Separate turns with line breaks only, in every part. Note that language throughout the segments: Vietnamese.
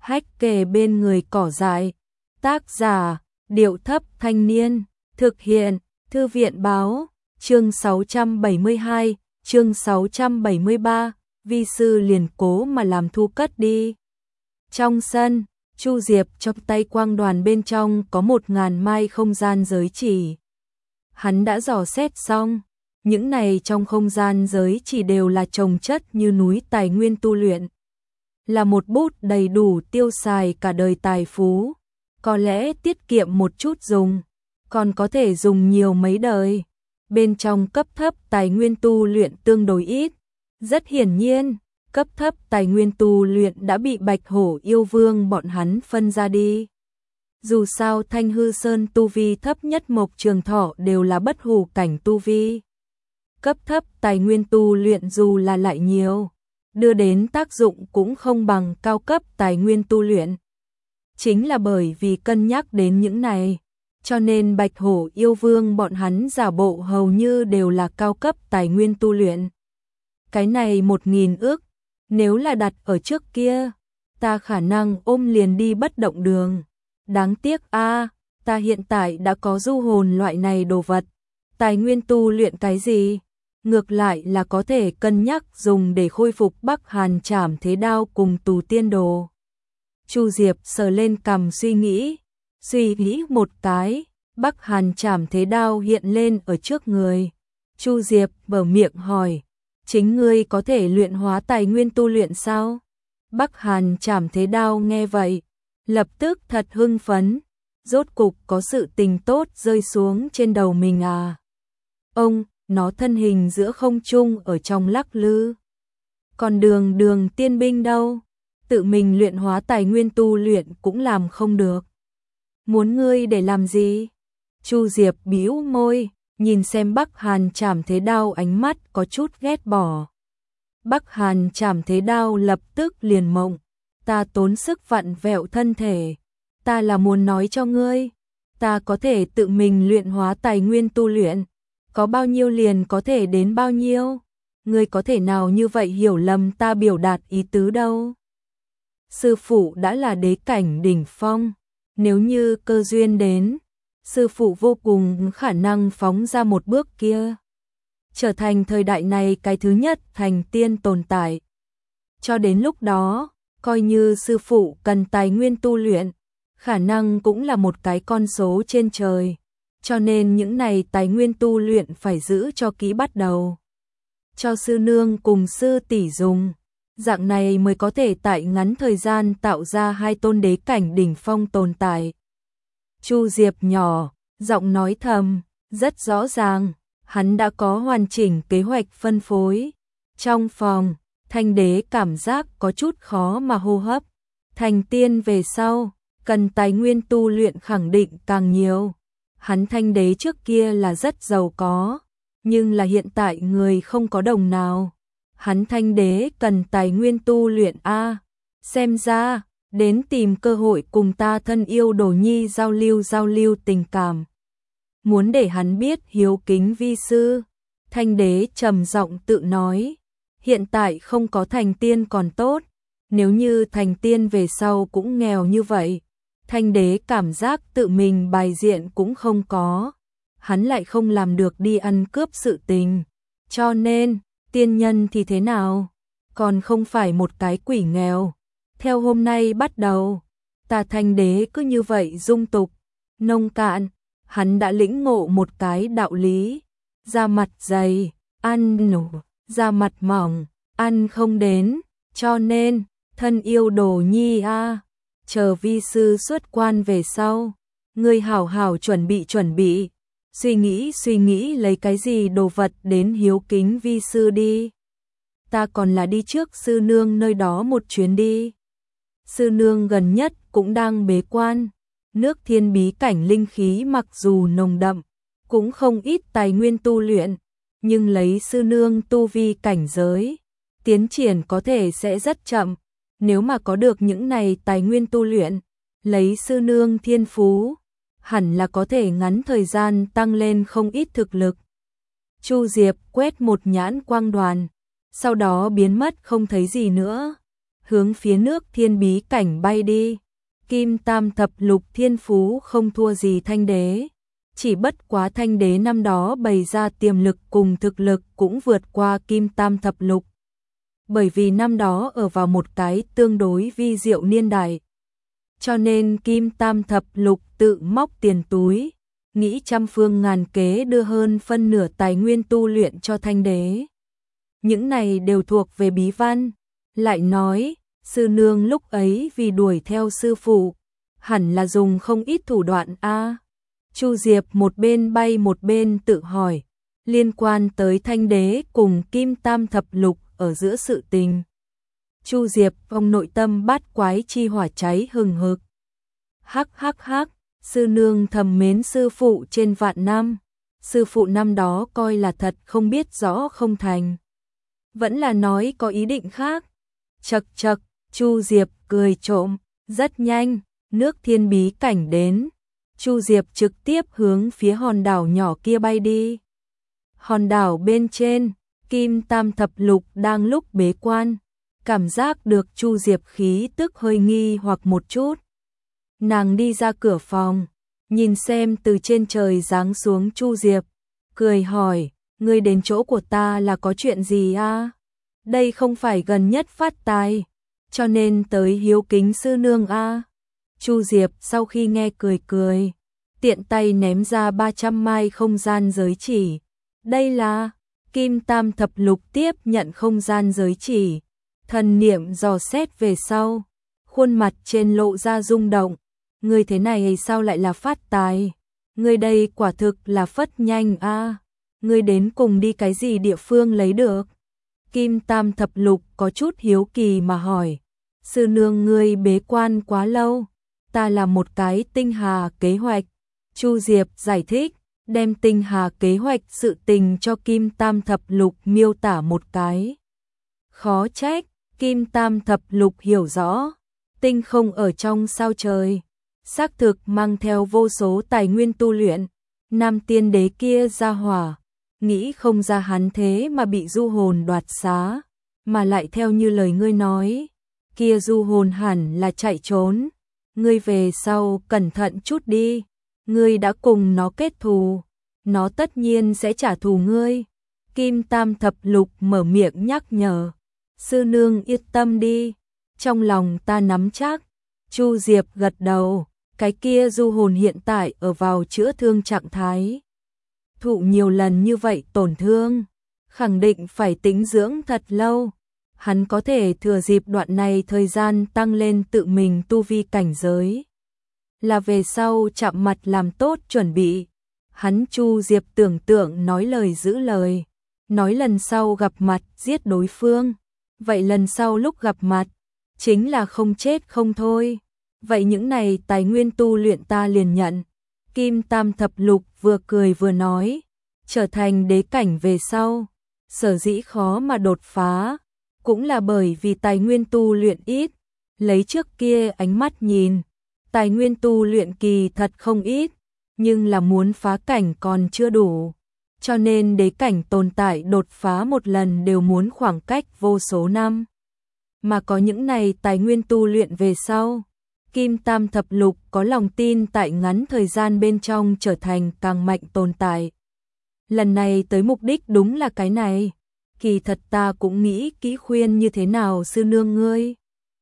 hách kề bên người cỏ dại. Tác giả, Điệu Thấp Thanh Niên. Thực hiện, Thư viện Báo. Chương 672, chương 673, vi sư liền cố mà làm thu cất đi. Trong sân, Chu Diệp trong tay quang đoàn bên trong có 1000 mai không gian giới chỉ. Hắn đã dò xét xong, những này trong không gian giới chỉ đều là chồng chất như núi tài nguyên tu luyện. Là một bút đầy đủ tiêu xài cả đời tài phú, có lẽ tiết kiệm một chút dùng, còn có thể dùng nhiều mấy đời. Bên trong cấp thấp tài nguyên tu luyện tương đối ít, rất hiển nhiên, cấp thấp tài nguyên tu luyện đã bị Bạch Hổ yêu vương bọn hắn phân ra đi. Dù sao Thanh Hư Sơn tu vi thấp nhất Mộc Trường Thọ đều là bất hủ cảnh tu vi. Cấp thấp tài nguyên tu luyện dù là lại nhiều, đưa đến tác dụng cũng không bằng cao cấp tài nguyên tu luyện. Chính là bởi vì cân nhắc đến những này, cho nên Bạch Hổ yêu vương bọn hắn giả bộ hầu như đều là cao cấp tài nguyên tu luyện. Cái này 1000 ức, nếu là đặt ở trước kia, ta khả năng ôm liền đi bất động đường. Đáng tiếc a, ta hiện tại đã có du hồn loại này đồ vật, tài nguyên tu luyện cái gì? Ngược lại là có thể cân nhắc dùng để khôi phục Bắc Hàn Trảm Thế Đao cùng Tù Tiên Đồ. Chu Diệp sờ lên cằm suy nghĩ một cái, Bắc Hàn Trảm Thế Đao hiện lên ở trước người. Chu Diệp mở miệng hỏi, chính ngươi có thể luyện hóa tài nguyên tu luyện sao? Bắc Hàn Trảm Thế Đao nghe vậy, lập tức thật hưng phấn, rốt cục có sự tình tốt rơi xuống trên đầu mình à. Ông, nó thân hình giữa không trung ở trong lắc lư. Còn đường tiên binh đâu? Tự mình luyện hóa tài nguyên tu luyện cũng làm không được. Muốn ngươi để làm gì? Chu Diệp bĩu môi, nhìn xem Bắc Hàn Trảm Thế Đao ánh mắt có chút ghét bỏ. Bắc Hàn Trảm Thế Đao lập tức liền mộng, ta tốn sức vặn vẹo thân thể, ta là muốn nói cho ngươi, ta có thể tự mình luyện hóa tài nguyên tu luyện, có bao nhiêu liền có thể đến bao nhiêu, ngươi có thể nào như vậy hiểu lầm ta biểu đạt ý tứ đâu. Sư phụ đã là đế cảnh đỉnh phong, nếu như cơ duyên đến, sư phụ vô cùng khả năng phóng ra một bước kia, trở thành thời đại này cái thứ nhất thành tiên tồn tại. Cho đến lúc đó, coi như sư phụ cần tài nguyên tu luyện, khả năng cũng là một cái con số trên trời, cho nên những này tài nguyên tu luyện phải giữ cho kỹ bắt đầu. Cho sư nương cùng sư tỷ dùng, dạng này mới có thể tại ngắn thời gian tạo ra 2 tôn đế cảnh đỉnh phong tồn tại. Chu Diệp nhỏ, giọng nói thầm, rất rõ ràng, hắn đã có hoàn chỉnh kế hoạch phân phối. Trong phòng, Thanh Đế cảm giác có chút khó mà hô hấp. Thành tiên về sau, cần tài nguyên tu luyện khẳng định càng nhiều. Hắn Thanh Đế trước kia là rất giàu có, nhưng là hiện tại người không có đồng nào. Hắn Thanh Đế cần tài nguyên tu luyện a. Xem ra, đến tìm cơ hội cùng ta thân yêu Đồ Nhi giao lưu tình cảm. Muốn để hắn biết hiếu kính vi sư. Thanh Đế trầm giọng tự nói, hiện tại không có thành tiên còn tốt, nếu như thành tiên về sau cũng nghèo như vậy, Thanh Đế cảm giác tự mình bài diện cũng không có, hắn lại không làm được đi ăn cướp sự tình, cho nên, tiên nhân thì thế nào, còn không phải một cái quỷ nghèo. Theo hôm nay bắt đầu, ta Thanh Đế cứ như vậy dung tục, nông cạn, hắn đã lĩnh ngộ một cái đạo lý, da mặt dày, ăn nổ, da mặt mỏng, ăn không đến, cho nên, thân yêu Đồ Nhi a, chờ vi sư xuất quan về sau, ngươi hảo hảo chuẩn bị, suy nghĩ lấy cái gì đồ vật đến hiếu kính vi sư đi. Ta còn là đi trước sư nương nơi đó một chuyến đi. Sư nương gần nhất cũng đang bế quan, nước thiên bí cảnh linh khí mặc dù nồng đậm, cũng không ít tài nguyên tu luyện, nhưng lấy sư nương tu vi cảnh giới, tiến triển có thể sẽ rất chậm. Nếu mà có được những này tài nguyên tu luyện, lấy sư nương thiên phú, hẳn là có thể ngắn thời gian tăng lên không ít thực lực. Chu Diệp quét một nhãn quang đoàn, sau đó biến mất không thấy gì nữa. hướng phía nước thiên bí cảnh bay đi. Kim Tam Thập Lục thiên phú không thua gì Thanh Đế, chỉ bất quá Thanh Đế năm đó bày ra tiềm lực cùng thực lực cũng vượt qua Kim Tam Thập Lục. Bởi vì năm đó ở vào một cái tương đối vi diệu niên đại, cho nên Kim Tam Thập Lục tự móc tiền túi, nghĩ trăm phương ngàn kế đưa hơn phân nửa tài nguyên tu luyện cho Thanh Đế. Những này đều thuộc về bí văn. Lại nói, sư nương lúc ấy vì đuổi theo sư phụ, hẳn là dùng không ít thủ đoạn a. Chu Diệp một bên bay một bên tự hỏi, liên quan tới Thanh Đế cùng Kim Tam Thập Lục ở giữa sự tình. Chu Diệp trong nội tâm bát quái chi hỏa cháy hừng hực. Hắc hắc hắc, sư nương thầm mến sư phụ trên vạn năm, sư phụ năm đó coi là thật không biết rõ không thành. Vẫn là nói có ý định khác. Chậc chậc, Chu Diệp cười trộm, rất nhanh, nước thiên bí cảnh đến. Chu Diệp trực tiếp hướng phía hòn đảo nhỏ kia bay đi. Hòn đảo bên trên, Kim Tam Thập Lục đang lúc bế quan, cảm giác được Chu Diệp khí tức hơi nghi hoặc một chút. Nàng đi ra cửa phòng, nhìn xem từ trên trời giáng xuống Chu Diệp, cười hỏi, ngươi đến chỗ của ta là có chuyện gì a? Đây không phải gần nhất phát tài, cho nên tới hiếu kính sư nương a. Chu Diệp sau khi nghe cười cười, tiện tay ném ra 300 mai không gian giới chỉ. Đây là Kim Tam Thập Lục tiếp nhận không gian giới chỉ, thần niệm dò xét về sau, khuôn mặt trên lộ ra rung động. Ngươi thế này sao lại là phát tài? Ngươi đây quả thực là phất nhanh a. Ngươi đến cùng đi cái gì địa phương lấy được? Kim Tam Thập Lục có chút hiếu kỳ mà hỏi. Sư nương ngươi bế quan quá lâu, ta là một cái tinh hà kế hoạch. Chu Diệp giải thích, đem tinh hà kế hoạch sự tình cho Kim Tam Thập Lục miêu tả một cái. Khó trách, Kim Tam Thập Lục hiểu rõ, tinh không ở trong sao trời, xác thực mang theo vô số tài nguyên tu luyện. Nam tiên đế kia ra hỏa, nghĩ không ra hắn thế mà bị du hồn đoạt xá, mà lại theo như lời ngươi nói, kia du hồn hẳn là chạy trốn. Ngươi về sau cẩn thận chút đi, ngươi đã cùng nó kết thù, nó tất nhiên sẽ trả thù ngươi. Kim Tam Thập Lục mở miệng nhắc nhở. Sư nương yên tâm đi, trong lòng ta nắm chắc. Chu Diệp gật đầu, cái kia du hồn hiện tại ở vào chữa thương trạng thái. Thụ nhiều lần như vậy tổn thương, khẳng định phải tĩnh dưỡng thật lâu. Hắn có thể thừa dịp đoạn này thời gian tăng lên tự mình tu vi cảnh giới, là về sau chạm mặt làm tốt chuẩn bị. Hắn Chu Diệp tưởng tượng nói lời giữ lời, nói lần sau gặp mặt giết đối phương. Vậy lần sau lúc gặp mặt, chính là không chết không thôi. Vậy những này tài nguyên tu luyện ta liền nhận. Kim Tam Thập Lục vừa cười vừa nói, trở thành đế cảnh về sau, sở dĩ khó mà đột phá, cũng là bởi vì tài nguyên tu luyện ít. Lấy trước kia ánh mắt nhìn, tài nguyên tu luyện kỳ thật không ít, nhưng là muốn phá cảnh còn chưa đủ. Cho nên đế cảnh tồn tại đột phá một lần đều muốn khoảng cách vô số năm. Mà có những này tài nguyên tu luyện về sau, Kim Tam Thập Lục có lòng tin tại ngắn thời gian bên trong trở thành càng mạnh tồn tại. Lần này tới mục đích đúng là cái này. Kỳ thật ta cũng nghĩ kỹ khuyên như thế nào sư nương ngươi.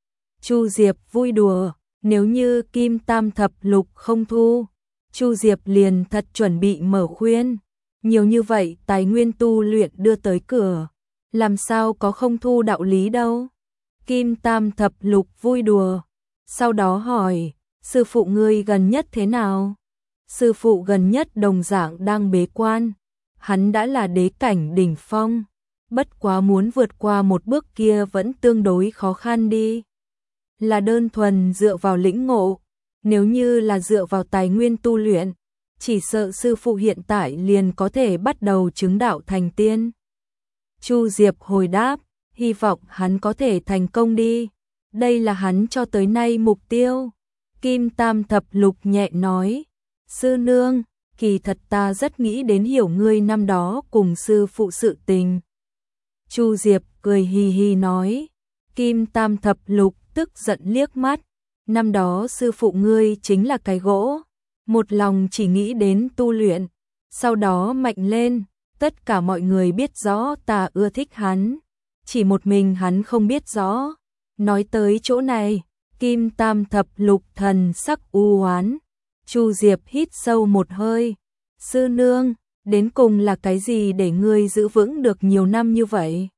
Chu Diệp vui đùa, nếu như Kim Tam Thập Lục không thu, Chu Diệp liền thật chuẩn bị mở khuyên. Nhiều như vậy tài nguyên tu luyện đưa tới cửa, làm sao có không thu đạo lý đâu. Kim Tam Thập Lục vui đùa, sau đó hỏi, sư phụ ngươi gần nhất thế nào? Sư phụ gần nhất đồng dạng đang bế quan, hắn đã là đế cảnh đỉnh phong, bất quá muốn vượt qua một bước kia vẫn tương đối khó khăn đi. Là đơn thuần dựa vào lĩnh ngộ, nếu như là dựa vào tài nguyên tu luyện, chỉ sợ sư phụ hiện tại liền có thể bắt đầu chứng đạo thành tiên. Chu Diệp hồi đáp, hy vọng hắn có thể thành công đi. Đây là hắn cho tới nay mục tiêu. Kim Tam Thập Lục nhẹ nói, sư nương, kỳ thật ta rất nghĩ đến hiểu ngươi năm đó cùng sư phụ sự tình. Chu Diệp cười hì hì nói, Kim Tam Thập Lục tức giận liếc mắt, năm đó sư phụ ngươi chính là cái gỗ, một lòng chỉ nghĩ đến tu luyện, sau đó mạnh lên, tất cả mọi người biết rõ ta ưa thích hắn, chỉ một mình hắn không biết rõ. Nói tới chỗ này, Kim Tam Thập Lục thần sắc u oán. Chu Diệp hít sâu một hơi, sư nương, đến cùng là cái gì để ngươi giữ vững được nhiều năm như vậy?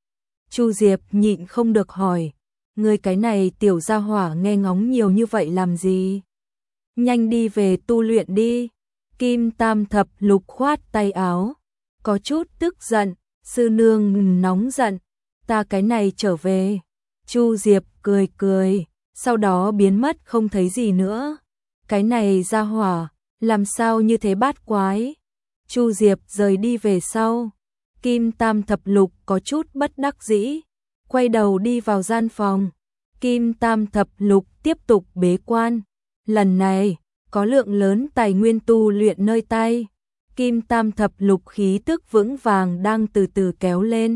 Chu Diệp nhịn không được hỏi, ngươi cái này tiểu gia hỏa nghe ngóng nhiều như vậy làm gì? Nhanh đi về tu luyện đi. Kim Tam Thập Lục khoát tay áo, có chút tức giận, sư nương nóng giận, ta cái này trở về. Chu Diệp cười cười, sau đó biến mất không thấy gì nữa. Cái này gia hỏa, làm sao như thế bát quái? Chu Diệp rời đi về sau, Kim Tam Thập Lục có chút bất đắc dĩ, quay đầu đi vào gian phòng. Kim Tam Thập Lục tiếp tục bế quan, lần này có lượng lớn tài nguyên tu luyện nơi tay. Kim Tam Thập Lục khí tức vững vàng đang từ từ kéo lên.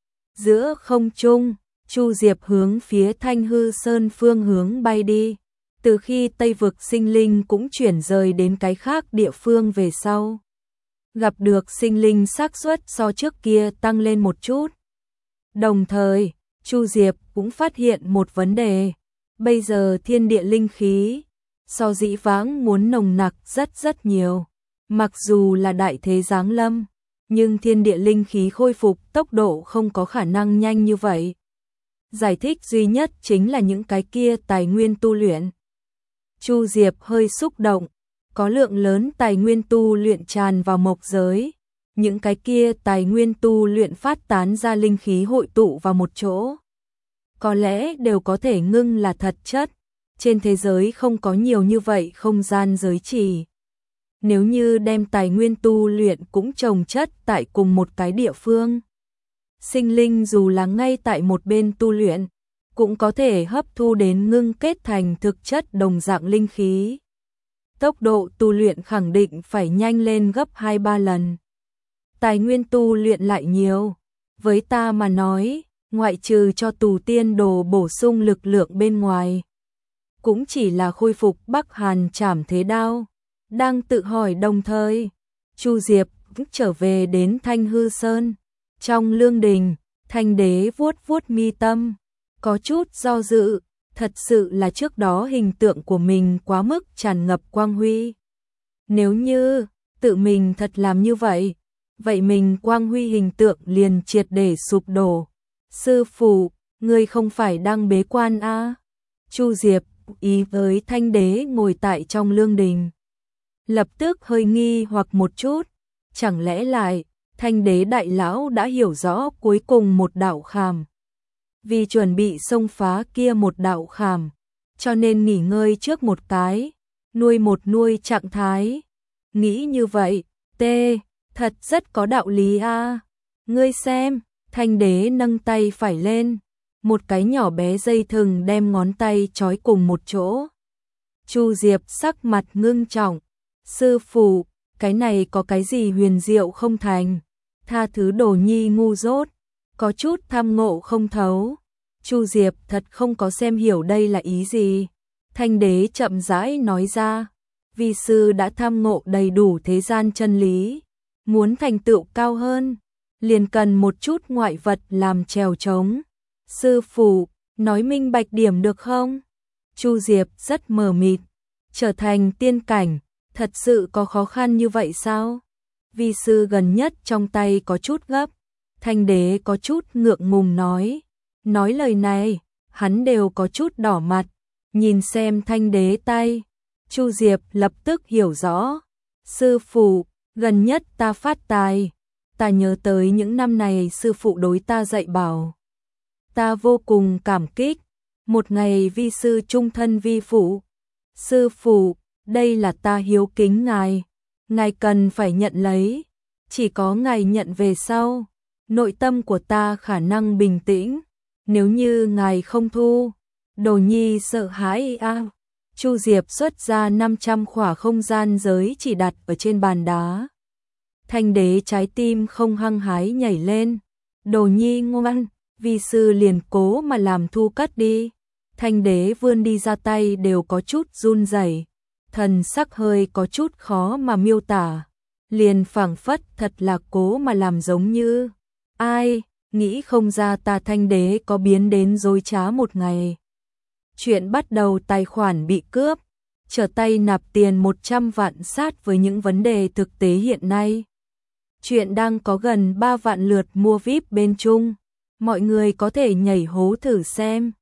Giữa không trung, Chu Diệp hướng phía Thanh Hư Sơn phương hướng bay đi. Từ khi Tây vực sinh linh cũng chuyển rời đến cái khác địa phương về sau, gặp được sinh linh xác suất so trước kia tăng lên một chút. Đồng thời, Chu Diệp cũng phát hiện một vấn đề, bây giờ thiên địa linh khí so dĩ vãng muốn nồng nặc rất nhiều. Mặc dù là đại thế giáng lâm, nhưng thiên địa linh khí khôi phục tốc độ không có khả năng nhanh như vậy. Giải thích duy nhất chính là những cái kia tài nguyên tu luyện. Chu Diệp hơi xúc động, có lượng lớn tài nguyên tu luyện tràn vào mộc giới, những cái kia tài nguyên tu luyện phát tán ra linh khí hội tụ vào một chỗ. Có lẽ đều có thể ngưng là thật chất, trên thế giới không có nhiều như vậy không gian giới trì. Nếu như đem tài nguyên tu luyện cũng chồng chất tại cùng một cái địa phương, sinh linh dù là ngay tại một bên tu luyện, cũng có thể hấp thu đến ngưng kết thành thực chất đồng dạng linh khí. Tốc độ tu luyện khẳng định phải nhanh lên gấp 2-3 lần. Tài nguyên tu luyện lại nhiều, với ta mà nói, ngoại trừ cho tù tiên đồ bổ sung lực lượng bên ngoài, cũng chỉ là khôi phục Bắc Hàn Trảm Thế Đao. Đang tự hỏi đồng thời, Chu Diệp cũng trở về đến Thanh Hư Sơn. Trong lương đình, Thanh Đế vuốt vuốt mi tâm, có chút do dự, thật sự là trước đó hình tượng của mình quá mức tràn ngập quang huy. Nếu như tự mình thật làm như vậy, vậy mình quang huy hình tượng liền triệt để sụp đổ. Sư phụ, ngươi không phải đang bế quan à? Chu Diệp ý với Thanh Đế ngồi tại trong lương đình, lập tức hơi nghi hoặc một chút, chẳng lẽ lại Thanh Đế đại lão đã hiểu rõ cuối cùng một đạo khảm, vì chuẩn bị xông phá kia một đạo khảm, cho nên nghỉ ngơi trước một cái, nuôi một nuôi trạng thái. Nghĩ như vậy, thật rất có đạo lý a. Ngươi xem, Thanh Đế nâng tay phải lên, một cái nhỏ bé dây thừng đem ngón tay trói cùng một chỗ. Chu Diệp sắc mặt ngưng trọng, sư phụ, cái này có cái gì huyền diệu không thành? Tha thứ Đồ Nhi ngu dốt, có chút tham ngộ không thấu. Chu Diệp thật không có xem hiểu đây là ý gì. Thanh Đế chậm rãi nói ra, vi sư đã tham ngộ đầy đủ thế gian chân lý, muốn thành tựu cao hơn, liền cần một chút ngoại vật làm chèo trống. Sư phụ, nói minh bạch điểm được không? Chu Diệp rất mờ mịt, trở thành tiên cảnh, thật sự có khó khăn như vậy sao? Vi sư gần nhất trong tay có chút gấp. Thanh Đế có chút ngượng ngùng nói lời này, hắn đều có chút đỏ mặt, nhìn xem Thanh Đế tay. Chu Diệp lập tức hiểu rõ, sư phụ, gần nhất ta phát tài, ta nhớ tới những năm này sư phụ đối ta dạy bảo, ta vô cùng cảm kích, một ngày vi sư trung thân vi phụ. Sư phụ, đây là ta hiếu kính ngài, ngài cần phải nhận lấy, chỉ có ngài nhận về sau, nội tâm của ta khả năng bình tĩnh, nếu như ngài không thu, Đồ Nhi sợ hãi a. Chu Diệp xuất ra 500 khỏa không gian giới chỉ đặt ở trên bàn đá. Thanh Đế trái tim không hăng hái nhảy lên, Đồ Nhi ngoan, vi sư liền cố mà làm thu cất đi. Thanh đế vươn đi ra tay đều có chút run rẩy, thần sắc hơi có chút khó mà miêu tả, liền phảng phất thật là cố mà làm giống như ai, nghĩ không ra ta Thanh đế có biến đến dối trá một ngày. Chuyện bắt đầu tài khoản bị cướp, trở tay nạp tiền 100 vạn sát với những vấn đề thực tế hiện nay. Chuyện đang có gần 3 vạn lượt mua VIP bên Trung, mọi người có thể nhảy hố thử xem.